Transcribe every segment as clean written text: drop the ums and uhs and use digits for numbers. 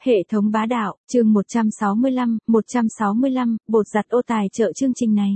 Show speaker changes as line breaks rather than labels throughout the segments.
Hệ thống bá đạo, chương 165, bột giặt ô tài trợ chương trình này.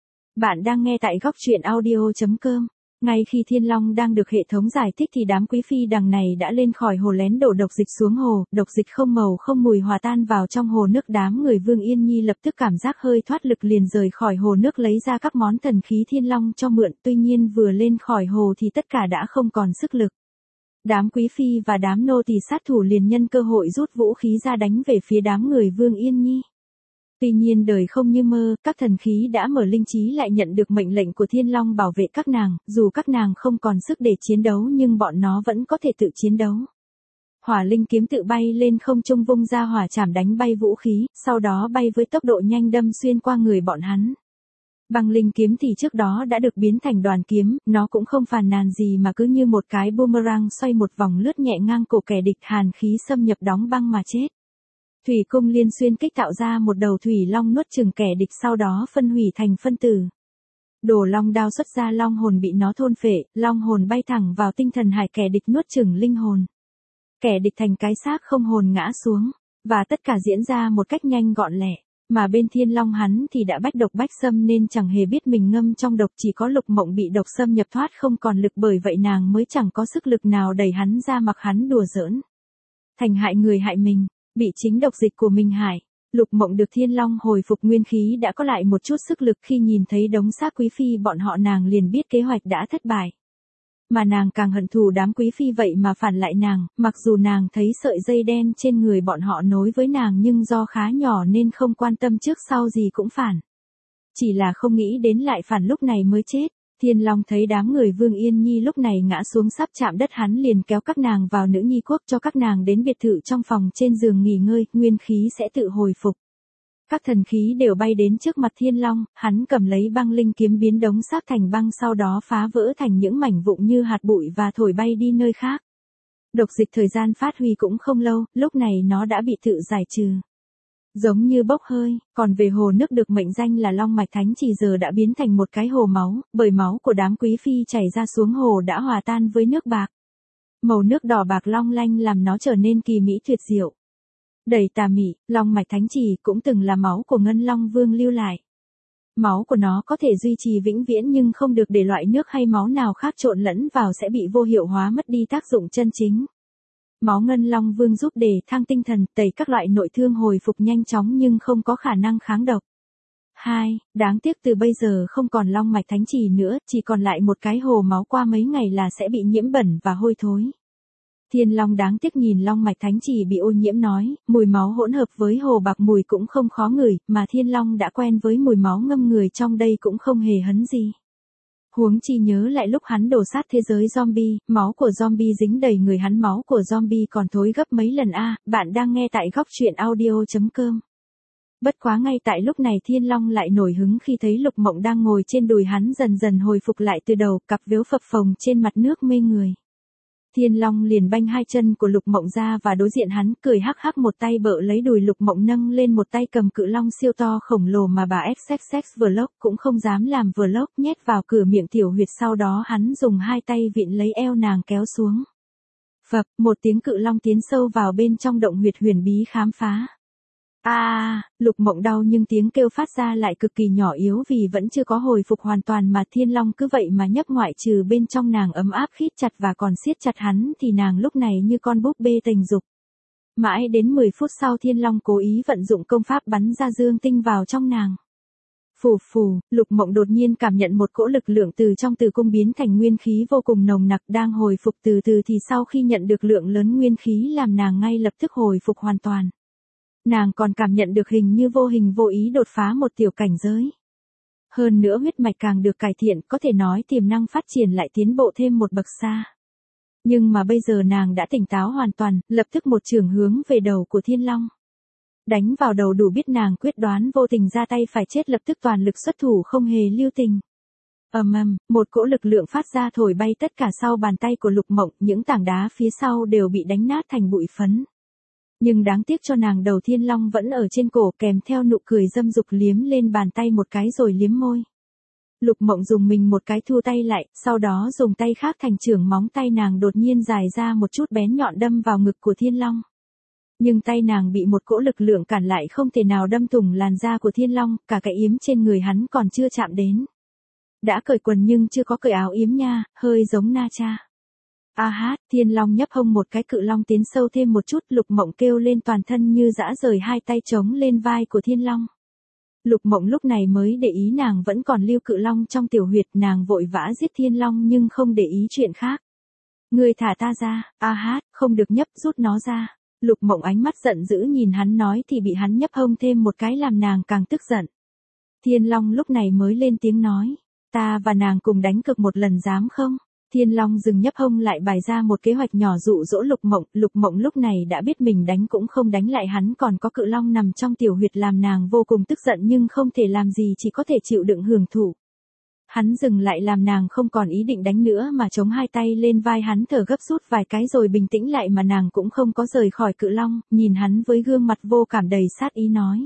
Bạn đang nghe tại góc truyện audio.com. Ngay khi Thiên Long đang được hệ thống giải thích thì đám quý phi đằng này đã lên khỏi hồ lén đổ độc dịch xuống hồ, độc dịch không màu không mùi hòa tan vào trong hồ nước. Đám người Vương Yên Nhi lập tức cảm giác hơi thoát lực liền rời khỏi hồ nước lấy ra các món thần khí Thiên Long cho mượn, tuy nhiên vừa lên khỏi hồ thì tất cả đã không còn sức lực. Đám quý phi và đám nô tỳ sát thủ liền nhân cơ hội rút vũ khí ra đánh về phía đám người Vương Yên Nhi. Tuy nhiên đời không như mơ, các thần khí đã mở linh trí lại nhận được mệnh lệnh của Thiên Long bảo vệ các nàng, dù các nàng không còn sức để chiến đấu nhưng bọn nó vẫn có thể tự chiến đấu. Hỏa linh kiếm tự bay lên không trung vung ra hỏa chảm đánh bay vũ khí, sau đó bay với tốc độ nhanh đâm xuyên qua người bọn hắn. Băng linh kiếm thì trước đó đã được biến thành đoàn kiếm, nó cũng không phàn nàn gì mà cứ như một cái boomerang xoay một vòng lướt nhẹ ngang cổ kẻ địch, hàn khí xâm nhập đóng băng mà chết. Thủy cung liên xuyên kích tạo ra một đầu thủy long nuốt chửng kẻ địch, sau đó phân hủy thành phân tử. Đồ long đao xuất ra, long hồn bị nó thôn phệ, long hồn bay thẳng vào tinh thần hải, kẻ địch nuốt chửng linh hồn. Kẻ địch thành cái xác không hồn ngã xuống, và tất cả diễn ra một cách nhanh gọn lẹ. Mà bên Thiên Long hắn thì đã bách độc bách xâm nên chẳng hề biết mình ngâm trong độc, chỉ có Lục Mộng bị độc xâm nhập thoát không còn lực, bởi vậy nàng mới chẳng có sức lực nào đẩy hắn ra mặc hắn đùa giỡn. Thành hại người hại mình, bị chính độc dịch của mình hại. Lục Mộng được Thiên Long hồi phục nguyên khí đã có lại một chút sức lực, khi nhìn thấy đống xác quý phi bọn họ nàng liền biết kế hoạch đã thất bại. Mà nàng càng hận thù đám quý phi vậy mà phản lại nàng, mặc dù nàng thấy sợi dây đen trên người bọn họ nối với nàng nhưng do khá nhỏ nên không quan tâm, trước sau gì cũng phản. Chỉ là không nghĩ đến lại phản lúc này mới chết. Thiên Long thấy đám người Vương Yên Nhi lúc này ngã xuống sắp chạm đất, hắn liền kéo các nàng vào nữ nhi quốc, cho các nàng đến biệt thự trong phòng trên giường nghỉ ngơi, nguyên khí sẽ tự hồi phục. Các thần khí đều bay đến trước mặt Thiên Long, hắn cầm lấy băng linh kiếm biến đống xác thành băng, sau đó phá vỡ thành những mảnh vụn như hạt bụi và thổi bay đi nơi khác. Độc dịch thời gian phát huy cũng không lâu, lúc này nó đã bị tự giải trừ. Giống như bốc hơi, còn về hồ nước được mệnh danh là Long Mạch Thánh Trì giờ đã biến thành một cái hồ máu, bởi máu của đám quý phi chảy ra xuống hồ đã hòa tan với nước bạc. Màu nước đỏ bạc long lanh làm nó trở nên kỳ mỹ tuyệt diệu. Đầy tà mị, Long Mạch Thánh Trì cũng từng là máu của Ngân Long Vương lưu lại. Máu của nó có thể duy trì vĩnh viễn nhưng không được để loại nước hay máu nào khác trộn lẫn vào, sẽ bị vô hiệu hóa, mất đi tác dụng chân chính. Máu Ngân Long Vương giúp đề thăng tinh thần, tẩy các loại nội thương, hồi phục nhanh chóng nhưng không có khả năng kháng độc. 2. Đáng tiếc từ bây giờ không còn Long Mạch Thánh Trì nữa, chỉ còn lại một cái hồ máu, qua mấy ngày là sẽ bị nhiễm bẩn và hôi thối. Thiên Long đáng tiếc nhìn Long Mạch Thánh Trì bị ô nhiễm nói, mùi máu hỗn hợp với hồ bạc mùi cũng không khó ngửi, mà Thiên Long đã quen với mùi máu ngâm người trong đây cũng không hề hấn gì. Huống chi nhớ lại lúc hắn đổ sát thế giới zombie, máu của zombie dính đầy người hắn, máu của zombie còn thối gấp mấy lần a. Bạn đang nghe tại góc truyện audio.com. Bất quá ngay tại lúc này Thiên Long lại nổi hứng khi thấy Lục Mộng đang ngồi trên đùi hắn dần dần hồi phục lại từ đầu, cặp vếu phập phồng trên mặt nước mê người. Thiên Long liền banh hai chân của Lục Mộng ra và đối diện hắn, cười hắc hắc, một tay bợ lấy đùi Lục Mộng nâng lên, một tay cầm cự long siêu to khổng lồ mà bà XXX Vlog cũng không dám làm vlog, nhét vào cửa miệng tiểu huyệt, sau đó hắn dùng hai tay vịn lấy eo nàng kéo xuống. Phập, một tiếng cự long tiến sâu vào bên trong động huyệt huyền bí khám phá. Lục Mộng đau nhưng tiếng kêu phát ra lại cực kỳ nhỏ yếu vì vẫn chưa có hồi phục hoàn toàn, mà Thiên Long cứ vậy mà nhấp, ngoại trừ bên trong nàng ấm áp khít chặt và còn siết chặt hắn thì nàng lúc này như con búp bê tình dục. Mãi đến 10 phút sau Thiên Long cố ý vận dụng công pháp bắn ra dương tinh vào trong nàng. Phù phù, Lục Mộng đột nhiên cảm nhận một cỗ lực lượng từ trong tử cung biến thành nguyên khí vô cùng nồng nặc đang hồi phục từ từ, thì sau khi nhận được lượng lớn nguyên khí làm nàng ngay lập tức hồi phục hoàn toàn. Nàng còn cảm nhận được hình như vô hình vô ý đột phá một tiểu cảnh giới. Hơn nữa huyết mạch càng được cải thiện, có thể nói tiềm năng phát triển lại tiến bộ thêm một bậc xa. Nhưng mà bây giờ nàng đã tỉnh táo hoàn toàn, lập tức một chưởng hướng về đầu của Thiên Long. Đánh vào đầu đủ biết nàng quyết đoán, vô tình ra tay phải chết, lập tức toàn lực xuất thủ không hề lưu tình. Một cỗ lực lượng phát ra thổi bay tất cả sau bàn tay của Lục Mộng, những tảng đá phía sau đều bị đánh nát thành bụi phấn. Nhưng đáng tiếc cho nàng, đầu Thiên Long vẫn ở trên cổ, kèm theo nụ cười dâm dục liếm lên bàn tay một cái rồi liếm môi. Lục Mộng dùng mình một cái thu tay lại, sau đó dùng tay khác thành chưởng, móng tay nàng đột nhiên dài ra một chút bén nhọn đâm vào ngực của Thiên Long. Nhưng tay nàng bị một cỗ lực lượng cản lại không thể nào đâm thủng làn da của Thiên Long, cả cái yếm trên người hắn còn chưa chạm đến. Đã cởi quần nhưng chưa có cởi áo yếm nha, hơi giống Na Cha. A hát, Thiên Long nhấp hông một cái, cự long tiến sâu thêm một chút, Lục Mộng kêu lên toàn thân như dã rời, hai tay chống lên vai của Thiên Long. Lục Mộng lúc này mới để ý nàng vẫn còn lưu cự long trong tiểu huyệt, nàng vội vã giết Thiên Long nhưng không để ý chuyện khác. Ngươi thả ta ra, A hát, không được nhấp, rút nó ra. Lục Mộng ánh mắt giận dữ nhìn hắn nói thì bị hắn nhấp hông thêm một cái làm nàng càng tức giận. Thiên Long lúc này mới lên tiếng nói, ta và nàng cùng đánh cược một lần dám không? Thiên Long dừng nhấp hông lại bày ra một kế hoạch nhỏ dụ dỗ Lục Mộng lúc này đã biết mình đánh cũng không đánh lại hắn, còn có cự long nằm trong tiểu huyệt làm nàng vô cùng tức giận nhưng không thể làm gì, chỉ có thể chịu đựng hưởng thụ. Hắn dừng lại làm nàng không còn ý định đánh nữa mà chống hai tay lên vai hắn, thở gấp rút vài cái rồi bình tĩnh lại, mà nàng cũng không có rời khỏi cự long, nhìn hắn với gương mặt vô cảm đầy sát ý nói.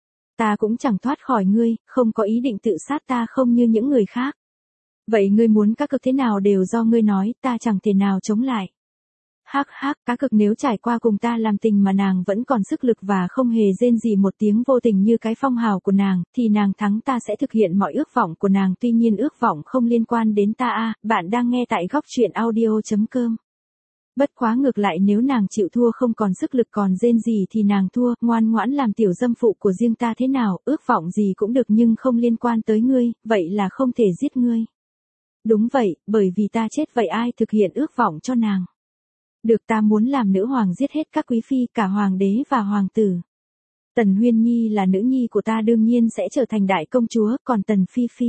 Ta cũng chẳng thoát khỏi ngươi, không có ý định tự sát, ta không như những người khác. Vậy ngươi muốn cá cược thế nào đều do ngươi nói, ta chẳng thể nào chống lại. Hắc hắc, cá cược nếu trải qua cùng ta làm tình mà nàng vẫn còn sức lực và không hề rên gì một tiếng, vô tình như cái phong hào của nàng, thì nàng thắng, ta sẽ thực hiện mọi ước vọng của nàng, tuy nhiên ước vọng không liên quan đến ta a. Bạn đang nghe tại góc truyện audio.com. Bất quá ngược lại, nếu nàng chịu thua không còn sức lực còn rên gì thì nàng thua, ngoan ngoãn làm tiểu dâm phụ của riêng ta thế nào, ước vọng gì cũng được nhưng không liên quan tới ngươi, vậy là không thể giết ngươi. Đúng vậy, bởi vì ta chết vậy ai thực hiện ước vọng cho nàng? Được, ta muốn làm nữ hoàng giết hết các quý phi, cả hoàng đế và hoàng tử. Tần Huyên Nhi là nữ nhi của ta đương nhiên sẽ trở thành đại công chúa, còn Tần Phi Phi.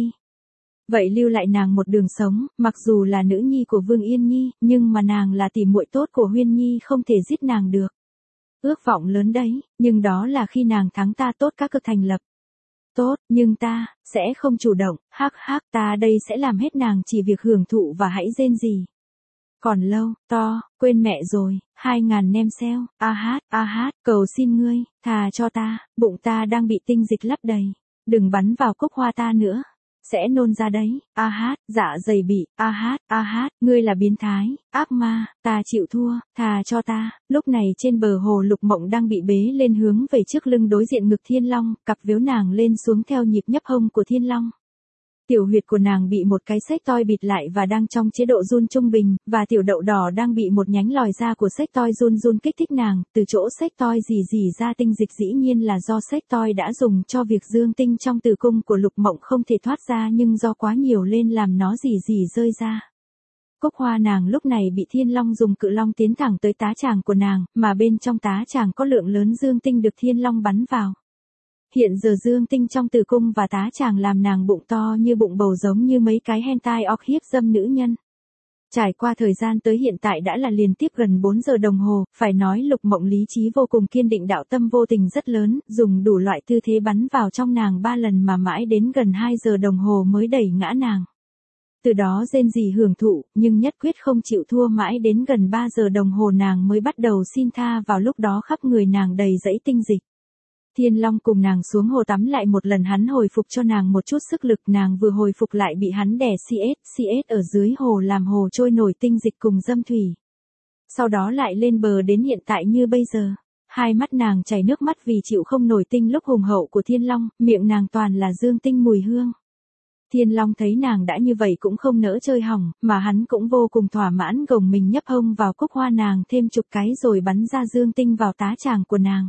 Vậy lưu lại nàng một đường sống, mặc dù là nữ nhi của Vương Yên Nhi, nhưng mà nàng là tỷ muội tốt của Huyên Nhi, không thể giết nàng được. Ước vọng lớn đấy, nhưng đó là khi nàng thắng ta, tốt các cực thành lập. Tốt, nhưng ta sẽ không chủ động, hắc hắc, ta đây sẽ làm hết, nàng chỉ việc hưởng thụ và hãy rên gì. Còn lâu, to, quên mẹ rồi, 2000 nem xeo, a hát, cầu xin ngươi, thà cho ta, bụng ta đang bị tinh dịch lấp đầy, đừng bắn vào cúc hoa ta nữa, sẽ nôn ra đấy, a hát, dạ dày bị, a hát, ngươi là biến thái, ác ma, ta chịu thua, thà cho ta. Lúc này trên bờ hồ Lục Mộng đang bị bế lên hướng về trước lưng đối diện ngực Thiên Long, cặp véo nàng lên xuống theo nhịp nhấp hông của Thiên Long. Tiểu huyệt của nàng bị một cái xếch toi bịt lại và đang trong chế độ run trung bình, và tiểu đậu đỏ đang bị một nhánh lòi ra của xếch toi run kích thích nàng, từ chỗ xếch toi rỉ ra tinh dịch, dĩ nhiên là do xếch toi đã dùng cho việc dương tinh trong tử cung của Lục Mộng không thể thoát ra, nhưng do quá nhiều lên làm nó rỉ rơi ra. Cúc hoa nàng lúc này bị Thiên Long dùng cự long tiến thẳng tới tá tràng của nàng, mà bên trong tá tràng có lượng lớn dương tinh được Thiên Long bắn vào. Hiện giờ dương tinh trong tử cung và tá tràng làm nàng bụng to như bụng bầu, giống như mấy cái hentai orc hiếp dâm nữ nhân. Trải qua thời gian tới hiện tại đã là liên tiếp gần 4 giờ đồng hồ, phải nói Lục Mộng lý trí vô cùng kiên định, đạo tâm vô tình rất lớn, dùng đủ loại tư thế bắn vào trong nàng 3 lần mà mãi đến gần 2 giờ đồng hồ mới đẩy ngã nàng. Từ đó rên rỉ hưởng thụ, nhưng nhất quyết không chịu thua, mãi đến gần 3 giờ đồng hồ nàng mới bắt đầu xin tha, vào lúc đó khắp người nàng đầy dẫy tinh dịch. Thiên Long cùng nàng xuống hồ tắm lại một lần, hắn hồi phục cho nàng một chút sức lực, nàng vừa hồi phục lại bị hắn đè CS ở dưới hồ, làm hồ trôi nổi tinh dịch cùng dâm thủy. Sau đó lại lên bờ đến hiện tại như bây giờ. Hai mắt nàng chảy nước mắt vì chịu không nổi tinh lúc hùng hậu của Thiên Long, miệng nàng toàn là dương tinh mùi hương. Thiên Long thấy nàng đã như vậy cũng không nỡ chơi hỏng, mà hắn cũng vô cùng thỏa mãn, gồng mình nhấp hông vào cúc hoa nàng thêm chục cái rồi bắn ra dương tinh vào tá tràng của nàng.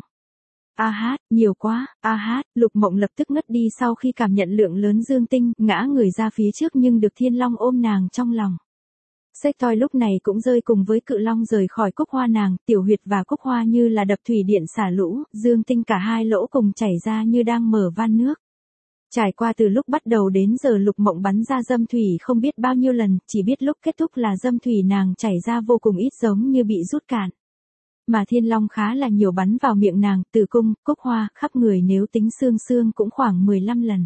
A hát, nhiều quá, a hát, Lục Mộng lập tức ngất đi sau khi cảm nhận lượng lớn dương tinh, ngã người ra phía trước nhưng được Thiên Long ôm nàng trong lòng. Xếch toi lúc này cũng rơi cùng với cự long rời khỏi cúc hoa nàng, tiểu huyệt và cúc hoa như là đập thủy điện xả lũ, dương tinh cả hai lỗ cùng chảy ra như đang mở van nước. Trải qua từ lúc bắt đầu đến giờ Lục Mộng bắn ra dâm thủy không biết bao nhiêu lần, chỉ biết lúc kết thúc là dâm thủy nàng chảy ra vô cùng ít, giống như bị rút cạn. Mà Thiên Long khá là nhiều, bắn vào miệng nàng, tử cung, cúc hoa, khắp người, nếu tính xương cũng khoảng 15 lần.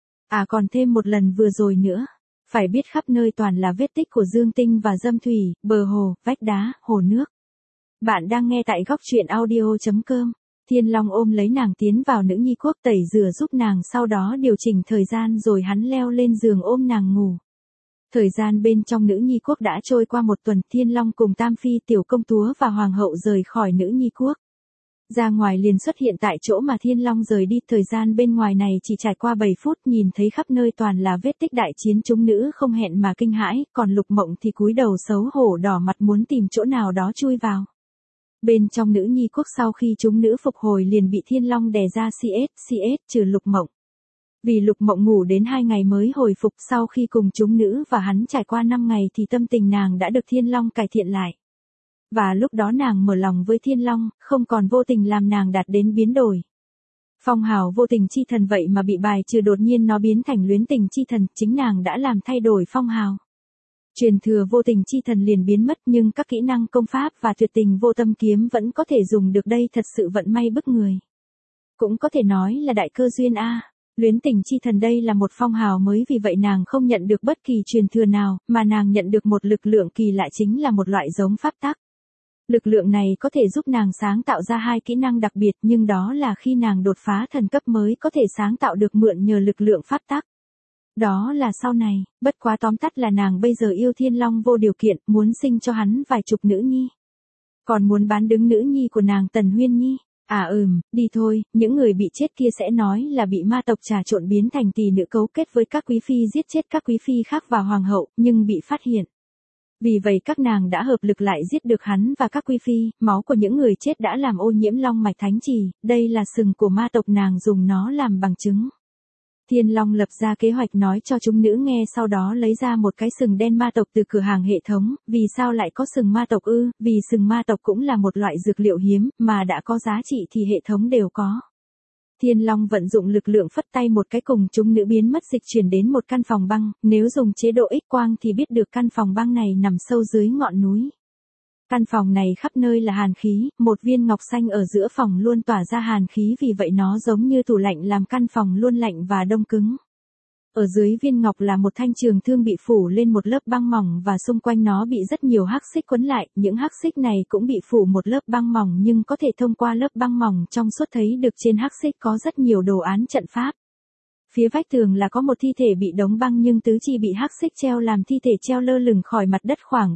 À còn thêm một lần vừa rồi nữa. Phải biết khắp nơi toàn là vết tích của dương tinh và dâm thủy, bờ hồ, vách đá, hồ nước. Bạn đang nghe tại góc truyện audio.com. Thiên Long ôm lấy nàng tiến vào nữ nhi quốc tẩy rửa giúp nàng, sau đó điều chỉnh thời gian rồi hắn leo lên giường ôm nàng ngủ. Thời gian bên trong nữ nhi quốc đã trôi qua một tuần, Thiên Long cùng Tam Phi, tiểu công chúa và hoàng hậu rời khỏi nữ nhi quốc. Ra ngoài liền xuất hiện tại chỗ mà Thiên Long rời đi, thời gian bên ngoài này chỉ trải qua 7 phút, nhìn thấy khắp nơi toàn là vết tích đại chiến, chúng nữ không hẹn mà kinh hãi, còn Lục Mộng thì cúi đầu xấu hổ đỏ mặt muốn tìm chỗ nào đó chui vào. Bên trong nữ nhi quốc sau khi chúng nữ phục hồi liền bị Thiên Long đè ra CS trừ Lục Mộng. Vì Lục Mộng ngủ đến 2 ngày mới hồi phục, sau khi cùng chúng nữ và hắn trải qua 5 ngày thì tâm tình nàng đã được Thiên Long cải thiện lại. Và lúc đó nàng mở lòng với Thiên Long, không còn vô tình làm nàng đạt đến biến đổi. Phong hào vô tình chi thần vậy mà bị bài trừ, đột nhiên nó biến thành luyến tình chi thần, chính nàng đã làm thay đổi phong hào. Truyền thừa vô tình chi thần liền biến mất, nhưng các kỹ năng công pháp và tuyệt tình vô tâm kiếm vẫn có thể dùng được, đây thật sự vận may bức người. Cũng có thể nói là đại cơ duyên a. Luyến tình chi thần đây là một phong hào mới, vì vậy nàng không nhận được bất kỳ truyền thừa nào, mà nàng nhận được một lực lượng kỳ lạ, chính là một loại giống pháp tắc. Lực lượng này có thể giúp nàng sáng tạo ra 2 kỹ năng đặc biệt, nhưng đó là khi nàng đột phá thần cấp mới có thể sáng tạo được, mượn nhờ lực lượng pháp tắc. Đó là sau này, bất quá tóm tắt là nàng bây giờ yêu Thiên Long vô điều kiện, muốn sinh cho hắn vài chục nữ nhi. Còn muốn bán đứng nữ nhi của nàng Tần Huyên Nhi. Đi thôi, những người bị chết kia sẽ nói là bị ma tộc trà trộn biến thành tỷ nữ cấu kết với các quý phi giết chết các quý phi khác và hoàng hậu, nhưng bị phát hiện. Vì vậy các nàng đã hợp lực lại giết được hắn và các quý phi, máu của những người chết đã làm ô nhiễm long mạch thánh trì, đây là sừng của ma tộc, nàng dùng nó làm bằng chứng. Thiên Long lập ra kế hoạch nói cho chúng nữ nghe, sau đó lấy ra một cái sừng đen ma tộc từ cửa hàng hệ thống. Vì sao lại có sừng ma tộc ư? Vì sừng ma tộc cũng là một loại dược liệu hiếm, mà đã có giá trị thì hệ thống đều có. Thiên Long vận dụng lực lượng phất tay một cái, cùng chúng nữ biến mất, dịch chuyển đến một căn phòng băng, nếu dùng chế độ X quang thì biết được căn phòng băng này nằm sâu dưới ngọn núi. Căn phòng này khắp nơi là hàn khí, một viên ngọc xanh ở giữa phòng luôn tỏa ra hàn khí, vì vậy nó giống như tủ lạnh làm căn phòng luôn lạnh và đông cứng. Ở dưới viên ngọc là một thanh trường thương bị phủ lên một lớp băng mỏng và xung quanh nó bị rất nhiều hắc xích quấn lại, những hắc xích này cũng bị phủ một lớp băng mỏng, nhưng có thể thông qua lớp băng mỏng trong suốt thấy được trên hắc xích có rất nhiều đồ án trận pháp. Phía vách tường là có một thi thể bị đóng băng, nhưng tứ chi bị hắc xích treo làm thi thể treo lơ lửng khỏi mặt đất khoảng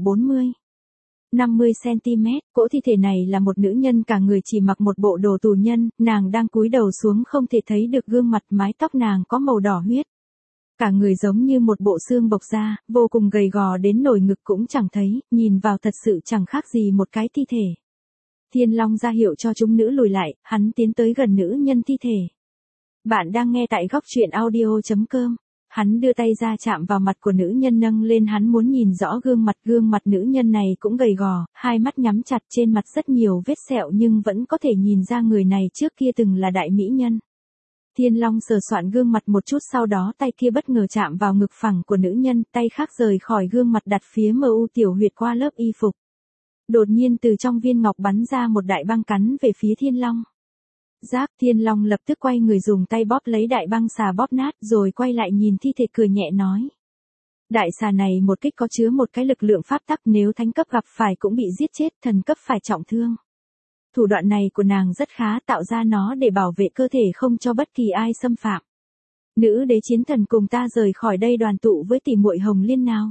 50 cm, cỗ thi thể này là một nữ nhân, cả người chỉ mặc một bộ đồ tù nhân, nàng đang cúi đầu xuống không thể thấy được gương mặt, mái tóc nàng có màu đỏ huyết. Cả người giống như một bộ xương bộc ra, vô cùng gầy gò đến nổi ngực cũng chẳng thấy, nhìn vào thật sự chẳng khác gì một cái thi thể. Thiên Long ra hiệu cho chúng nữ lùi lại, hắn tiến tới gần nữ nhân thi thể. Bạn đang nghe tại góc truyện audio.com. Hắn đưa tay ra chạm vào mặt của nữ nhân, nâng lên, hắn muốn nhìn rõ gương mặt nữ nhân này cũng gầy gò, hai mắt nhắm chặt, trên mặt rất nhiều vết sẹo nhưng vẫn có thể nhìn ra người này trước kia từng là đại mỹ nhân. Thiên Long sờ soạn gương mặt một chút, sau đó tay kia bất ngờ chạm vào ngực phẳng của nữ nhân, tay khác rời khỏi gương mặt đặt phía MU tiểu huyệt qua lớp y phục. Đột nhiên từ trong viên ngọc bắn ra một đại băng cắn về phía Thiên Long. Giáp, Thiên Long lập tức quay người dùng tay bóp lấy đại băng xà, bóp nát rồi quay lại nhìn thi thể cười nhẹ nói. Đại xà này một kích có chứa một cái lực lượng pháp tắc, nếu thánh cấp gặp phải cũng bị giết chết, thần cấp phải trọng thương. Thủ đoạn này của nàng rất khá, tạo ra nó để bảo vệ cơ thể không cho bất kỳ ai xâm phạm. Nữ đế chiến thần cùng ta rời khỏi đây đoàn tụ với tỷ muội Hồng Liên nào.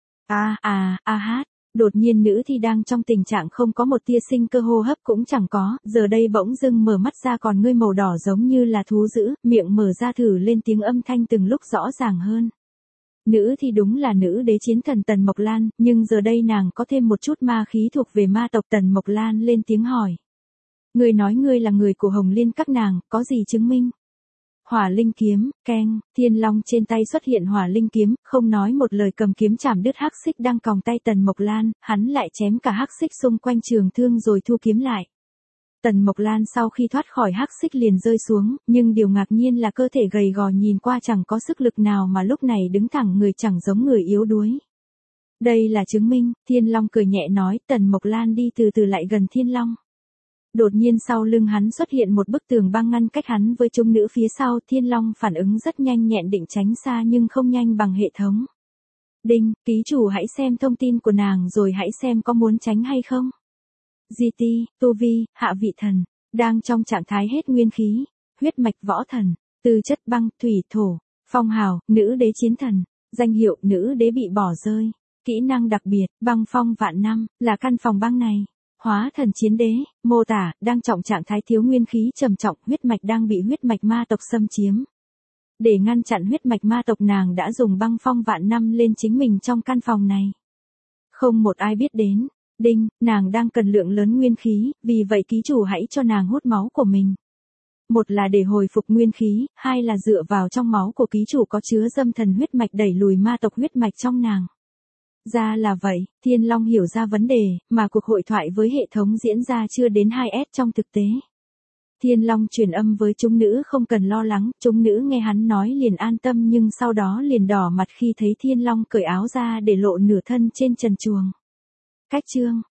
Hát. Đột nhiên nữ thi đang trong tình trạng không có một tia sinh cơ, hô hấp cũng chẳng có, giờ đây bỗng dưng mở mắt ra, còn ngươi màu đỏ giống như là thú dữ, miệng mở ra thử lên tiếng, âm thanh từng lúc rõ ràng hơn. Nữ thi đúng là nữ đế chiến thần Tần Mộc Lan, nhưng giờ đây nàng có thêm một chút ma khí thuộc về ma tộc. Tần Mộc Lan lên tiếng hỏi. Ngươi nói ngươi là người của Hồng Liên các nàng, có gì chứng minh? Hỏa linh kiếm, keng, Thiên Long trên tay xuất hiện hỏa linh kiếm, không nói một lời cầm kiếm chảm đứt hắc xích đang còng tay Tần Mộc Lan, hắn lại chém cả hắc xích xung quanh trường thương rồi thu kiếm lại. Tần Mộc Lan sau khi thoát khỏi hắc xích liền rơi xuống, nhưng điều ngạc nhiên là cơ thể gầy gò nhìn qua chẳng có sức lực nào mà lúc này đứng thẳng người, chẳng giống người yếu đuối. Đây là chứng minh, Thiên Long cười nhẹ nói. Tần Mộc Lan đi từ từ lại gần Thiên Long. Đột nhiên sau lưng hắn xuất hiện một bức tường băng ngăn cách hắn với chúng nữ phía sau. Thiên Long phản ứng rất nhanh nhẹn, định tránh xa nhưng không nhanh bằng hệ thống. Đinh, ký chủ hãy xem thông tin của nàng rồi hãy xem có muốn tránh hay không. GT, tu vi, hạ vị thần, đang trong trạng thái hết nguyên khí, huyết mạch võ thần, tư chất băng, thủy, thổ, phong hào, nữ đế chiến thần, danh hiệu nữ đế bị bỏ rơi, kỹ năng đặc biệt, băng phong vạn năm, là căn phòng băng này. Hóa thần chiến đế, mô tả, đang trọng trạng thái thiếu nguyên khí trầm trọng, huyết mạch đang bị huyết mạch ma tộc xâm chiếm. Để ngăn chặn huyết mạch ma tộc nàng đã dùng băng phong vạn năm lên chính mình trong căn phòng này. Không một ai biết đến. Đinh, nàng đang cần lượng lớn nguyên khí, vì vậy ký chủ hãy cho nàng hút máu của mình. Một là để hồi phục nguyên khí, hai là dựa vào trong máu của ký chủ có chứa dâm thần huyết mạch đẩy lùi ma tộc huyết mạch trong nàng. Ra là vậy, Thiên Long hiểu ra vấn đề, mà cuộc hội thoại với hệ thống diễn ra chưa đến 2S trong thực tế. Thiên Long truyền âm với chúng nữ không cần lo lắng, chúng nữ nghe hắn nói liền an tâm nhưng sau đó liền đỏ mặt khi thấy Thiên Long cởi áo ra để lộ nửa thân trên trần truồng. Cách chương